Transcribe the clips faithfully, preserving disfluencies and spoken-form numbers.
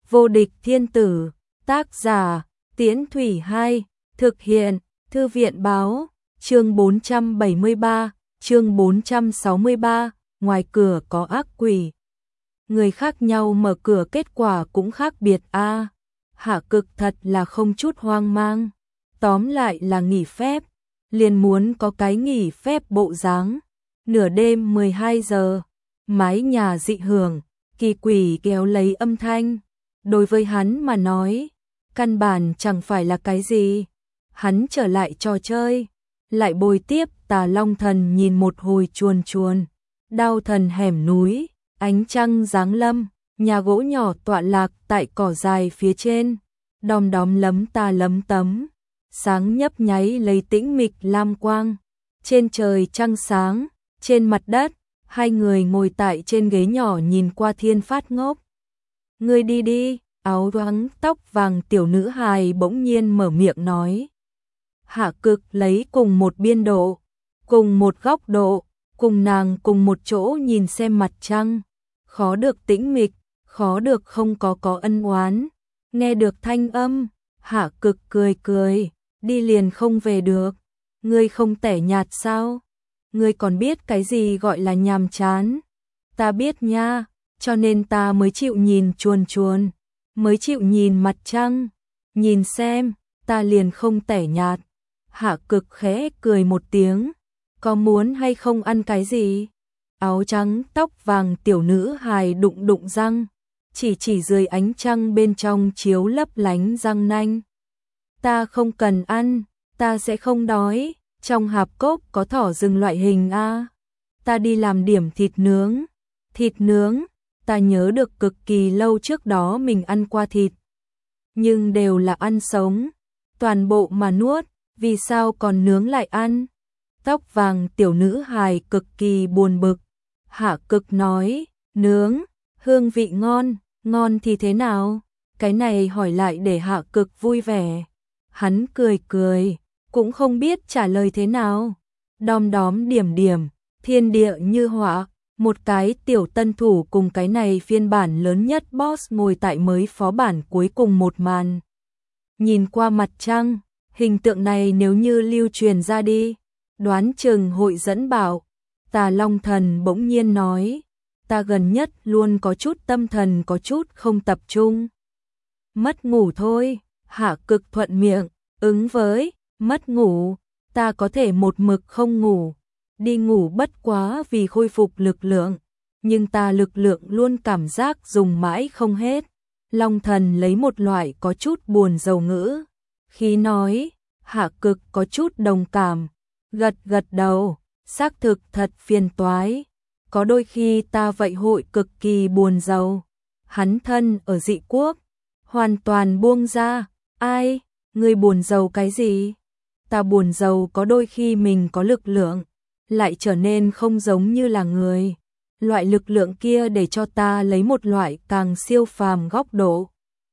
Vô địch thiên tử, tác giả, Tiễn Thủy Hai, thực hiện, Thư viện báo, chương bốn trăm bảy mươi ba, chương bốn trăm sáu mươi ba, ngoài cửa có ác quỷ. Người khác nhau mở cửa kết quả cũng khác biệt a. À, Hạ Cực thật là không chút hoang mang. Tóm lại là nghỉ phép, liền muốn có cái nghỉ phép bộ dáng. Nửa đêm mười hai giờ, mái nhà dị hưởng, kỳ quỷ kéo lấy âm thanh. Đối với hắn mà nói, căn bản chẳng phải là cái gì. Hắn trở lại trò chơi, lại bồi tiếp Tà Long Thần nhìn một hồi chuồn chuồn. Đao thần hẻm núi, ánh trăng giáng lâm, nhà gỗ nhỏ tọa lạc tại cỏ dài phía trên. Đom đóm lấm ta lấm tấm, sáng nhấp nháy lấy tĩnh mịch lam quang. Trên trời trăng sáng, trên mặt đất, hai người ngồi tại trên ghế nhỏ nhìn qua thiên phát ngốc. Ngươi đi đi, áo choàng tóc vàng tiểu nữ hài bỗng nhiên mở miệng nói. Hạ Cực lấy cùng một biên độ, cùng một góc độ, cùng nàng cùng một chỗ nhìn xem mặt trăng. Khó được tĩnh mịch, khó được không có có ân oán. Nghe được thanh âm, Hạ Cực cười cười, đi liền không về được. Ngươi không tẻ nhạt sao? Ngươi còn biết cái gì gọi là nhàm chán? Ta biết nha, cho nên ta mới chịu nhìn chuồn chuồn, mới chịu nhìn mặt trăng. Nhìn xem, ta liền không tẻ nhạt. Hạ Cực khẽ cười một tiếng, có muốn hay không ăn cái gì? Áo trắng tóc vàng tiểu nữ hài đụng đụng răng, chỉ chỉ dưới ánh trăng bên trong chiếu lấp lánh răng nanh. Ta không cần ăn, ta sẽ không đói, trong hạp cốc có thỏ rừng loại hình a. Ta đi làm điểm thịt nướng. Thịt nướng, ta nhớ được cực kỳ lâu trước đó mình ăn qua thịt, nhưng đều là ăn sống, toàn bộ mà nuốt, vì sao còn nướng lại ăn? Tóc vàng tiểu nữ hài cực kỳ buồn bực. Hạ Cực nói, nướng, hương vị ngon, ngon thì thế nào? Cái này hỏi lại để Hạ Cực vui vẻ. Hắn cười cười, cũng không biết trả lời thế nào. Đom đóm điểm điểm, thiên địa như họa, một cái tiểu tân thủ cùng cái này phiên bản lớn nhất boss ngồi tại mới phó bản cuối cùng một màn. Nhìn qua mặt trăng, hình tượng này nếu như lưu truyền ra đi, đoán chừng hội dẫn bảo. Tà Long Thần bỗng nhiên nói, ta gần nhất luôn có chút tâm thần có chút không tập trung. Mất ngủ thôi. Hạ Cực thuận miệng, ứng với, mất ngủ, ta có thể một mực không ngủ. Đi ngủ bất quá vì khôi phục lực lượng, nhưng ta lực lượng luôn cảm giác dùng mãi không hết. Long Thần lấy một loại có chút buồn rầu ngữ khi nói. Hạ Cực có chút đồng cảm, gật gật đầu, xác thực thật phiền toái. Có đôi khi ta vậy hội cực kỳ buồn rầu. Hắn thân ở dị quốc, hoàn toàn buông ra. Ai, ngươi buồn rầu cái gì? Ta buồn rầu có đôi khi mình có lực lượng, lại trở nên không giống như là người. Loại lực lượng kia để cho ta lấy một loại càng siêu phàm góc độ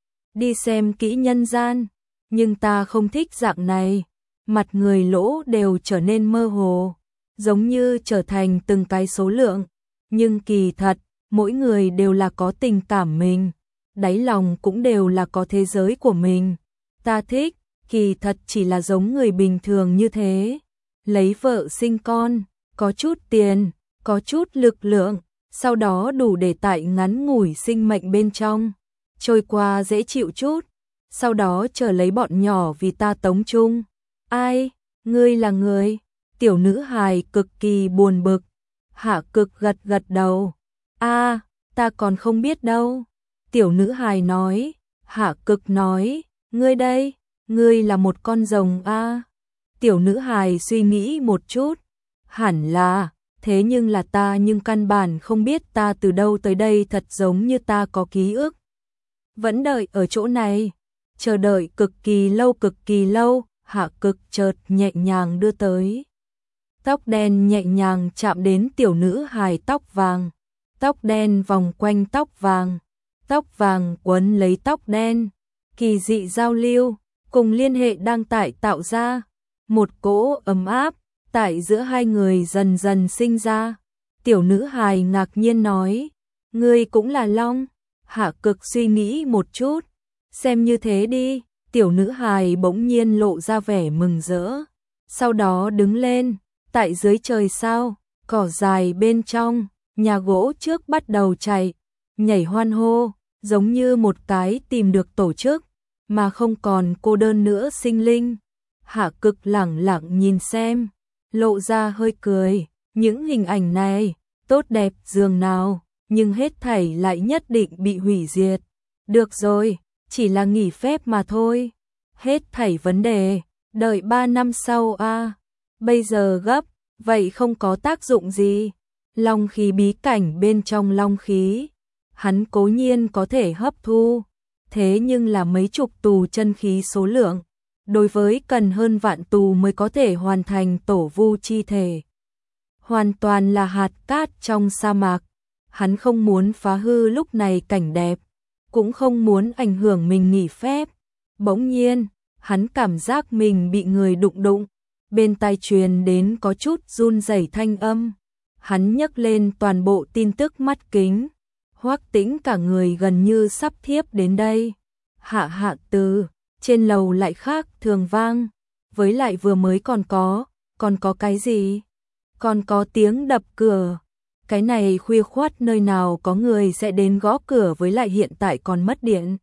đi xem kỹ nhân gian, nhưng ta không thích dạng này. Mặt người lỗ đều trở nên mơ hồ, giống như trở thành từng cái số lượng, nhưng kỳ thật, mỗi người đều là có tình cảm mình, đáy lòng cũng đều là có thế giới của mình. Ta thích, kỳ thật chỉ là giống người bình thường như thế, lấy vợ sinh con, có chút tiền, có chút lực lượng, sau đó đủ để tại ngắn ngủi sinh mệnh bên trong trôi qua dễ chịu chút, sau đó chờ lấy bọn nhỏ vì ta tống chung. Ai, ngươi là người? Tiểu nữ hài cực kỳ buồn bực. Hạ Cực gật gật đầu. A, à, ta còn không biết đâu. Tiểu nữ hài nói. Hạ Cực nói, ngươi đây, ngươi là một con rồng a. À. Tiểu nữ hài suy nghĩ một chút. Hẳn là, thế nhưng là ta nhưng căn bản không biết ta từ đâu tới đây, thật giống như ta có ký ức. Vẫn đợi ở chỗ này, chờ đợi cực kỳ lâu cực kỳ lâu. Hạ Cực chợt nhẹ nhàng đưa tới. Tóc đen nhẹ nhàng chạm đến tiểu nữ hài tóc vàng. Tóc đen vòng quanh tóc vàng. Tóc vàng quấn lấy tóc đen. Kỳ dị giao lưu, cùng liên hệ đang tại tạo ra. Một cỗ ấm áp, tại giữa hai người dần dần sinh ra. Tiểu nữ hài ngạc nhiên nói, ngươi cũng là long. Hạ Cực suy nghĩ một chút, xem như thế đi, tiểu nữ hài bỗng nhiên lộ ra vẻ mừng rỡ. Sau đó đứng lên, tại dưới trời sao, cỏ dài bên trong, nhà gỗ trước bắt đầu chạy, nhảy hoan hô, giống như một cái tìm được tổ chức, mà không còn cô đơn nữa sinh linh. Hạ Cực lẳng lặng nhìn xem, lộ ra hơi cười, những hình ảnh này, tốt đẹp dường nào, nhưng hết thảy lại nhất định bị hủy diệt. Được rồi, chỉ là nghỉ phép mà thôi. Hết thảy vấn đề, đợi ba năm sau a. À. Bây giờ gấp, vậy không có tác dụng gì. Long khí bí cảnh bên trong long khí, hắn cố nhiên có thể hấp thu, thế nhưng là mấy chục tù chân khí số lượng, đối với cần hơn vạn tù mới có thể hoàn thành tổ vu chi thể. Hoàn toàn là hạt cát trong sa mạc, hắn không muốn phá hư lúc này cảnh đẹp, cũng không muốn ảnh hưởng mình nghỉ phép. Bỗng nhiên, hắn cảm giác mình bị người đụng đụng, bên tai truyền đến có chút run rẩy thanh âm. Hắn nhấc lên toàn bộ tin tức mắt kính, Hoắc Tĩnh cả người gần như sắp thiếp đến đây. Hạ hạ từ, trên lầu lại khác thường vang, với lại vừa mới còn có, còn có cái gì? Còn có tiếng đập cửa. Cái này khuya khoắt nơi nào có người sẽ đến gõ cửa, với lại hiện tại còn mất điện.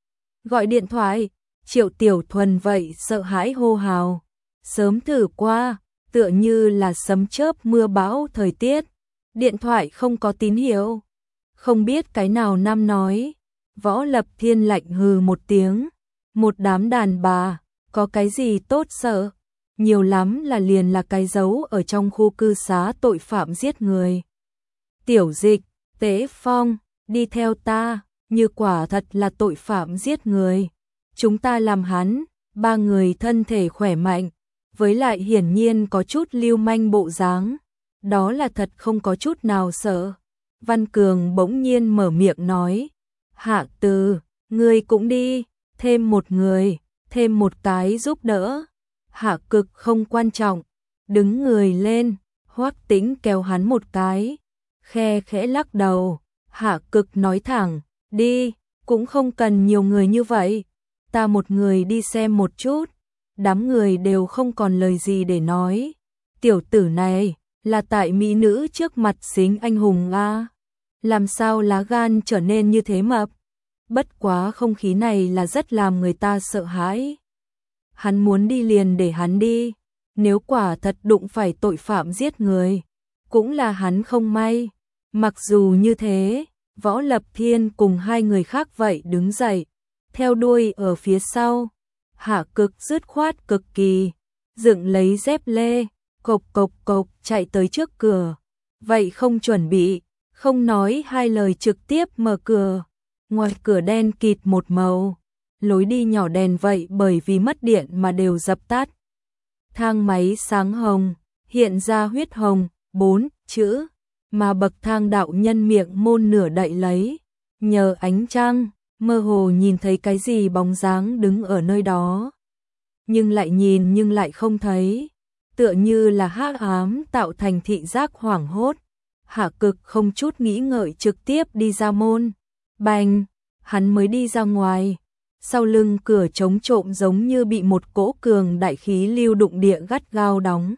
Gọi điện thoại, Triệu Tiểu Thuần vậy sợ hãi hô hào. Sớm thử qua, tựa như là sấm chớp mưa bão thời tiết. Điện thoại không có tín hiệu. Không biết cái nào nam nói. Võ Lập Thiên lạnh hừ một tiếng. Một đám đàn bà, có cái gì tốt sợ? Nhiều lắm là liền là cái dấu ở trong khu cư xá tội phạm giết người. Tiểu Dịch, Tế Phong, đi theo ta, như quả thật là tội phạm giết người. Chúng ta làm hắn, ba người thân thể khỏe mạnh, với lại hiển nhiên có chút lưu manh bộ dáng. Đó là thật không có chút nào sợ. Văn Cường bỗng nhiên mở miệng nói, Hạ Từ, ngươi cũng đi, thêm một người, thêm một cái giúp đỡ. Hạ Cực không quan trọng, đứng người lên, Hoắc Tĩnh kéo hắn một cái, khe khẽ lắc đầu. Hạ Cực nói thẳng, đi, cũng không cần nhiều người như vậy, ta một người đi xem một chút. Đám người đều không còn lời gì để nói. Tiểu tử này, là tại mỹ nữ trước mặt xính anh hùng a. Làm sao lá gan trở nên như thế mập? Bất quá không khí này là rất làm người ta sợ hãi. Hắn muốn đi liền để hắn đi, nếu quả thật đụng phải tội phạm giết người, cũng là hắn không may. Mặc dù như thế, Võ Lập Thiên cùng hai người khác vậy đứng dậy, theo đuôi ở phía sau. Hạ Cực dứt khoát cực kỳ, dựng lấy dép lê, cộc cộc cộc chạy tới trước cửa. Vậy không chuẩn bị, không nói hai lời trực tiếp mở cửa. Ngoài cửa đen kịt một màu, lối đi nhỏ đèn vậy bởi vì mất điện mà đều dập tắt. Thang máy sáng hồng, hiện ra huyết hồng, bốn chữ, mà bậc thang đạo nhân miệng môn nửa đậy lấy. Nhờ ánh trăng, mơ hồ nhìn thấy cái gì bóng dáng đứng ở nơi đó. Nhưng lại nhìn nhưng lại không thấy, tựa như là hắc ám tạo thành thị giác hoảng hốt. Hạ Cực không chút nghĩ ngợi trực tiếp đi ra môn. Bành, hắn mới đi ra ngoài, sau lưng cửa chống trộm giống như bị một cỗ cường đại khí lưu đụng địa gắt gao đóng.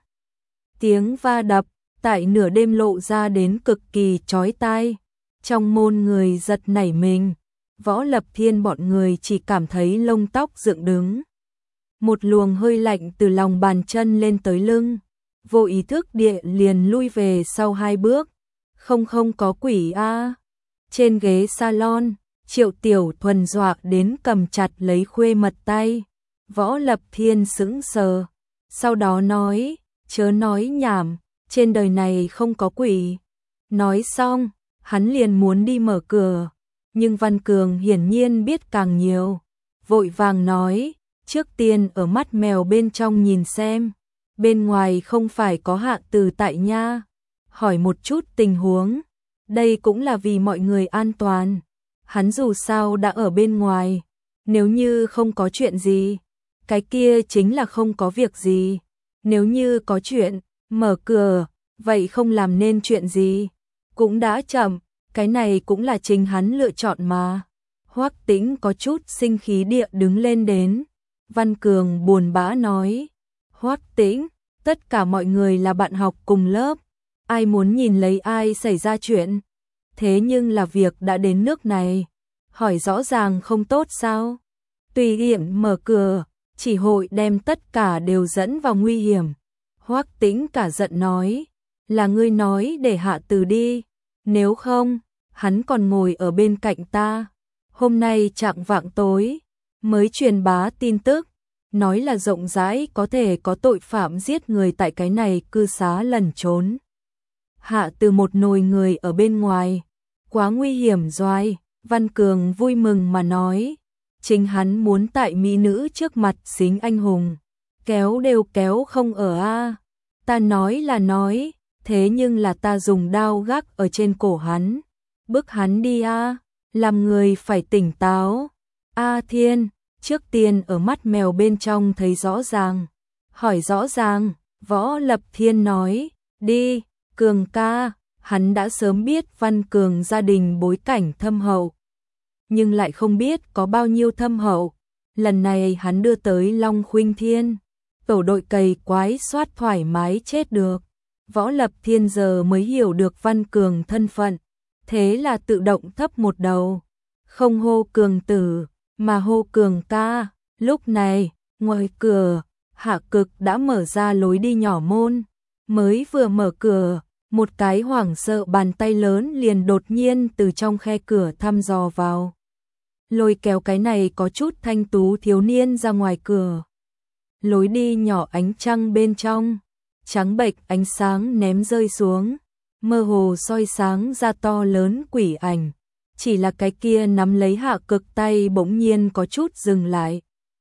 Tiếng va đập tại nửa đêm lộ ra đến cực kỳ chói tai. Trong môn người giật nảy mình, Võ Lập Thiên bọn người chỉ cảm thấy lông tóc dựng đứng. Một luồng hơi lạnh từ lòng bàn chân lên tới lưng, vô ý thức địa liền lui về sau hai bước. Không không có quỷ a. À. Trên ghế salon, Triệu Tiểu Thuần dọa đến cầm chặt lấy khuê mật tay. Võ Lập Thiên sững sờ, sau đó nói, chớ nói nhảm, trên đời này không có quỷ. Nói xong, hắn liền muốn đi mở cửa, nhưng Văn Cường hiển nhiên biết càng nhiều, vội vàng nói, trước tiên ở mắt mèo bên trong nhìn xem, bên ngoài không phải có Hạ Từ tại nha, hỏi một chút tình huống, đây cũng là vì mọi người an toàn. Hắn dù sao đã ở bên ngoài, nếu như không có chuyện gì, cái kia chính là không có việc gì. Nếu như có chuyện, mở cửa, vậy không làm nên chuyện gì, cũng đã chậm. cái này cũng là chính hắn lựa chọn mà. Hoắc Tĩnh có chút sinh khí địa đứng lên đến. Văn Cường buồn bã nói, Hoắc Tĩnh, tất cả mọi người là bạn học cùng lớp, ai muốn nhìn lấy ai xảy ra chuyện. Thế nhưng là việc đã đến nước này, hỏi rõ ràng không tốt sao? Tùy tiện mở cửa, chỉ hội đem tất cả đều dẫn vào nguy hiểm. Hoắc Tĩnh cả giận nói, là ngươi nói để hạ từ đi, nếu không, hắn còn ngồi ở bên cạnh ta. Hôm nay chạng vạng tối, mới truyền bá tin tức, nói là rộng rãi có thể có tội phạm giết người tại cái này cư xá lẩn trốn. Hạ từ một nồi người ở bên ngoài, quá nguy hiểm rồi. Văn Cường vui mừng mà nói, chính hắn muốn tại mỹ nữ trước mặt xính anh hùng, kéo đều kéo không ở a. Ta nói là nói, thế nhưng là ta dùng đao gác ở trên cổ hắn, bức hắn đi a, làm người phải tỉnh táo. A Thiên, trước tiên ở mắt mèo bên trong thấy rõ ràng, hỏi rõ ràng. Võ Lập Thiên nói, đi, Cường ca. Hắn đã sớm biết Văn Cường gia đình bối cảnh thâm hậu, nhưng lại không biết có bao nhiêu thâm hậu. Lần này hắn đưa tới Long Khuynh Thiên, tổ đội cày quái soát thoải mái chết được. Võ Lập Thiên giờ mới hiểu được Văn Cường thân phận, thế là tự động thấp một đầu, không hô Cường tử, mà hô Cường ca. Lúc này, ngoài cửa, Hạ Cực đã mở ra lối đi nhỏ môn, mới vừa mở cửa, một cái hoảng sợ bàn tay lớn liền đột nhiên từ trong khe cửa thăm dò vào, lôi kéo cái này có chút thanh tú thiếu niên ra ngoài cửa. Lối đi nhỏ ánh trăng bên trong, trắng bệch ánh sáng ném rơi xuống, mơ hồ soi sáng ra to lớn quỷ ảnh. Chỉ là cái kia nắm lấy Hạ Cực tay bỗng nhiên có chút dừng lại.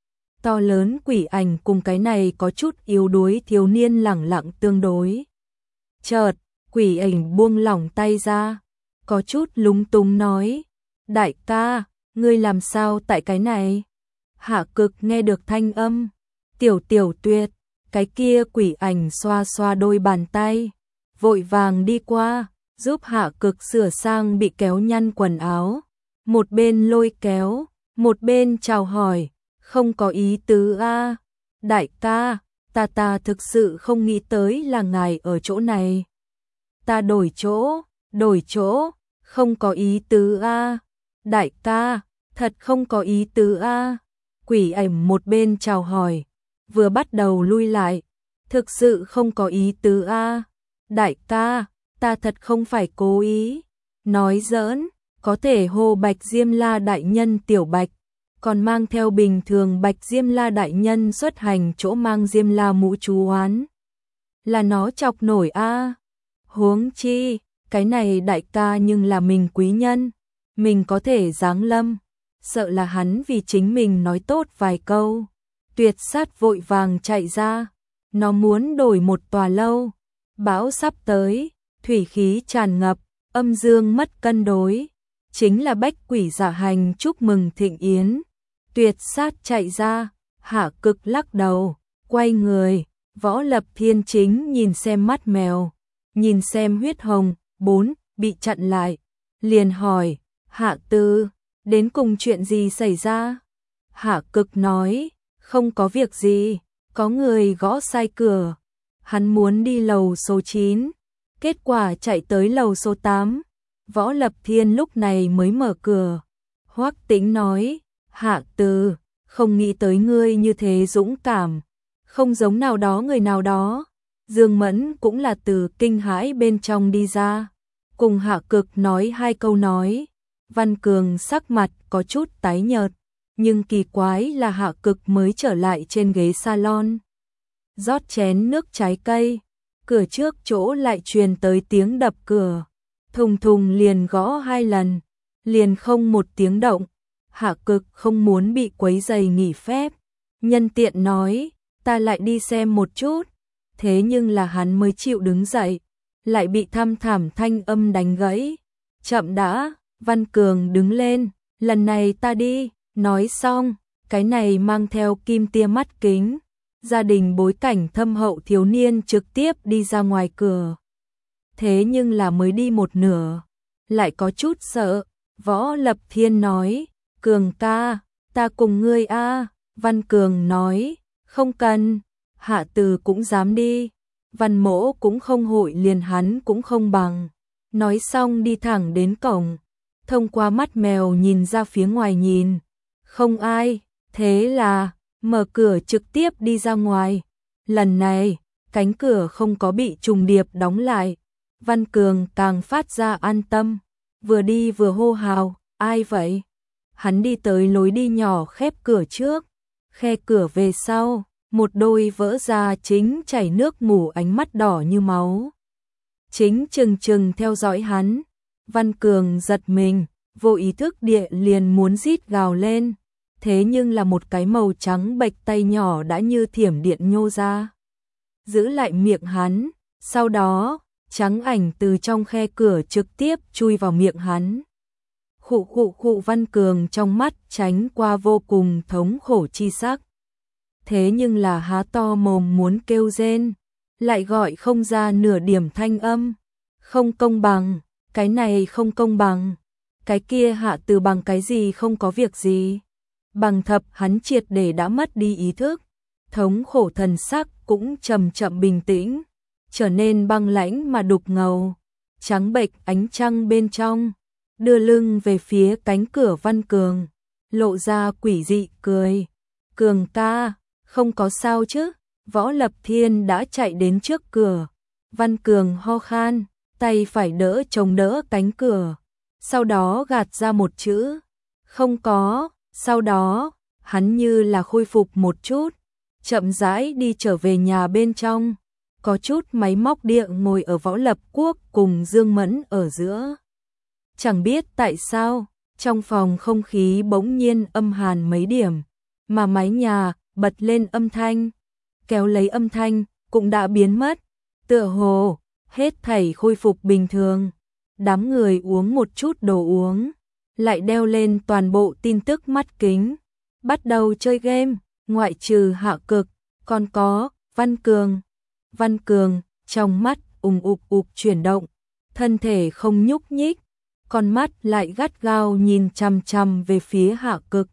To lớn quỷ ảnh cùng cái này có chút yếu đuối thiếu niên lẳng lặng tương đối. Chợt, quỷ ảnh buông lỏng tay ra, có chút lúng túng nói, đại ca, ngươi làm sao tại cái này? Hạ Cực nghe được thanh âm, tiểu tiểu tuyệt, cái kia quỷ ảnh xoa xoa đôi bàn tay, vội vàng đi qua, giúp Hạ Cực sửa sang bị kéo nhăn quần áo, một bên lôi kéo, một bên chào hỏi, không có ý tứ a, đại ca, ta ta thực sự không nghĩ tới là ngài ở chỗ này. Ta đổi chỗ, đổi chỗ, không có ý tứ a, đại ca, thật không có ý tứ a. Quỷ ảnh một bên chào hỏi, vừa bắt đầu lui lại, thực sự không có ý tứ a, đại ca, ta thật không phải cố ý. Nói giỡn, có thể hô Bạch Diêm La đại nhân tiểu Bạch, còn mang theo bình thường Bạch Diêm La đại nhân xuất hành chỗ mang Diêm La mũ chú oán, là nó chọc nổi a. Huống chi, cái này đại ca nhưng là mình quý nhân, mình có thể giáng lâm, sợ là hắn vì chính mình nói tốt vài câu. Tuyệt sát vội vàng chạy ra, nó muốn đổi một tòa lâu, bão sắp tới, thủy khí tràn ngập, âm dương mất cân đối, chính là bách quỷ giả hành chúc mừng thịnh yến. Tuyệt sát chạy ra, Hạ Cực lắc đầu, quay người, Võ Lập Thiên chính nhìn xem mắt mèo, nhìn xem huyết hồng, bốn, bị chặn lại, liền hỏi, Hạ Tư, đến cùng chuyện gì xảy ra? Hạ Cực nói, không có việc gì, có người gõ sai cửa, hắn muốn đi lầu số chín, kết quả chạy tới lầu số tám, Võ Lập Thiên lúc này mới mở cửa. Hoắc Tĩnh nói, Hạ Tư, không nghĩ tới ngươi như thế dũng cảm, không giống nào đó người nào đó. Dương Mẫn cũng là từ kinh hãi bên trong đi ra, cùng Hạ Cực nói hai câu nói. Văn Cường sắc mặt có chút tái nhợt, nhưng kỳ quái là Hạ Cực mới trở lại trên ghế salon, rót chén nước trái cây, cửa trước chỗ lại truyền tới tiếng đập cửa, thùng thùng liền gõ hai lần, liền không một tiếng động. Hạ Cực không muốn bị quấy rầy nghỉ phép, nhân tiện nói, ta lại đi xem một chút. Thế nhưng là hắn mới chịu đứng dậy, lại bị thăm thảm thanh âm đánh gãy. Chậm đã, Văn Cường đứng lên, lần này ta đi. Nói xong, cái này mang theo kim tia mắt kính, gia đình bối cảnh thâm hậu thiếu niên trực tiếp đi ra ngoài cửa. Thế nhưng là mới đi một nửa, lại có chút sợ. Võ Lập Thiên nói, Cường ca, ta cùng ngươi a. Văn Cường nói, không cần, Hạ Từ cũng dám đi. Văn Mỗ cũng không hội liền hắn cũng không bằng. Nói xong đi thẳng đến cổng, thông qua mắt mèo nhìn ra phía ngoài nhìn. Không ai, thế là mở cửa trực tiếp đi ra ngoài. Lần này, cánh cửa không có bị trùng điệp đóng lại. Văn Cường càng phát ra an tâm, vừa đi vừa hô hào, ai vậy? Hắn đi tới lối đi nhỏ khép cửa trước, khe cửa về sau, một đôi vỡ ra chính chảy nước mù ánh mắt đỏ như máu. Chính chừng chừng theo dõi hắn, Văn Cường giật mình, vô ý thức địa liền muốn rít gào lên, thế nhưng là một cái màu trắng bệch tay nhỏ đã như thiểm điện nhô ra, giữ lại miệng hắn, sau đó, trắng ảnh từ trong khe cửa trực tiếp chui vào miệng hắn. Khụ khụ khụ, Văn Cường trong mắt tránh qua vô cùng thống khổ chi sắc. Thế nhưng là há to mồm muốn kêu rên, lại gọi không ra nửa điểm thanh âm. Không công bằng, cái này không công bằng, cái kia Hạ Từ bằng cái gì không có việc gì. Bằng thập hắn triệt để đã mất đi ý thức, thống khổ thần sắc cũng chậm chậm bình tĩnh, trở nên băng lãnh mà đục ngầu, trắng bệch ánh trăng bên trong, đưa lưng về phía cánh cửa. Văn Cường lộ ra quỷ dị cười, Cường ca, không có sao chứ? Võ Lập Thiên đã chạy đến trước cửa, Văn Cường ho khan, tay phải đỡ chống đỡ cánh cửa, sau đó gạt ra một chữ, không có. Sau đó, hắn như là khôi phục một chút, chậm rãi đi trở về nhà bên trong, có chút máy móc địa ngồi ở Võ Lập Quốc cùng Dương Mẫn ở giữa. Chẳng biết tại sao, trong phòng không khí bỗng nhiên âm hàn mấy điểm, mà mái nhà bật lên âm thanh, kéo lấy âm thanh cũng đã biến mất, tựa hồ hết thảy khôi phục bình thường. Đám người uống một chút đồ uống, lại đeo lên toàn bộ tin tức mắt kính, bắt đầu chơi game, ngoại trừ Hạ Cực, còn có Văn Cường. Văn Cường trong mắt ùng ục ục chuyển động, thân thể không nhúc nhích, con mắt lại gắt gao nhìn chằm chằm về phía Hạ Cực.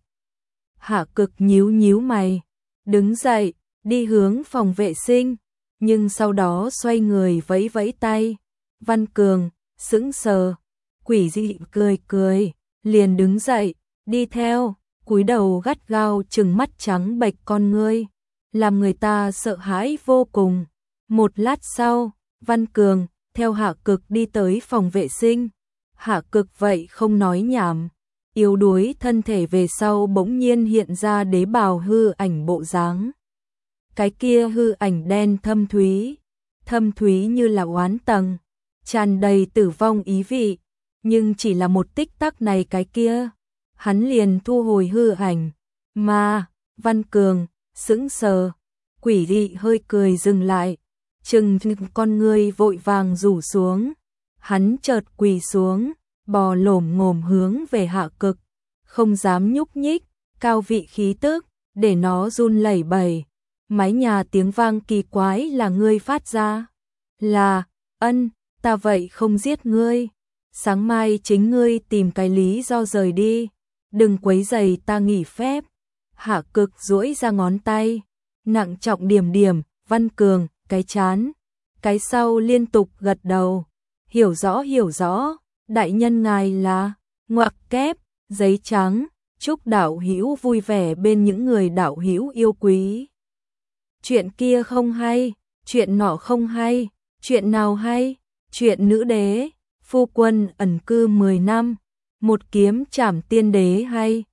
Hạ Cực nhíu nhíu mày, đứng dậy, đi hướng phòng vệ sinh, nhưng sau đó xoay người vẫy vẫy tay. Văn Cường sững sờ, quỷ dị cười cười, liền đứng dậy, đi theo, cúi đầu gắt gao trừng mắt trắng bệch con ngươi, làm người ta sợ hãi vô cùng. Một lát sau, Văn Cường theo Hạ Cực đi tới phòng vệ sinh. Hạ Cực vậy không nói nhảm, yếu đuối thân thể về sau bỗng nhiên hiện ra đế bào hư ảnh bộ dáng. Cái kia hư ảnh đen thâm thúy, thâm thúy như là oán tầng, tràn đầy tử vong ý vị, nhưng chỉ là một tích tắc này cái kia, hắn liền thu hồi hư ảnh, mà Văn Cường sững sờ, quỷ dị hơi cười dừng lại, chừng con ngươi vội vàng rủ xuống, hắn chợt quỳ xuống, bò lổm ngổm hướng về Hạ Cực, không dám nhúc nhích, cao vị khí tức để nó run lẩy bẩy. Mái nhà tiếng vang kỳ quái là ngươi phát ra, là ân, ta vậy không giết ngươi, sáng mai chính ngươi tìm cái lý do rời đi, đừng quấy rầy ta nghỉ phép. Hạ Cực duỗi ra ngón tay, nặng trọng điểm điểm. Văn Cường cái chán, cái sau liên tục gật đầu, hiểu rõ hiểu rõ, đại nhân ngài là, ngoặc kép, giấy trắng, chúc đạo hữu vui vẻ bên những người đạo hữu yêu quý. Chuyện kia không hay, chuyện nọ không hay, chuyện nào hay? Chuyện nữ đế, phu quân ẩn cư mười năm, một kiếm trảm tiên đế hay?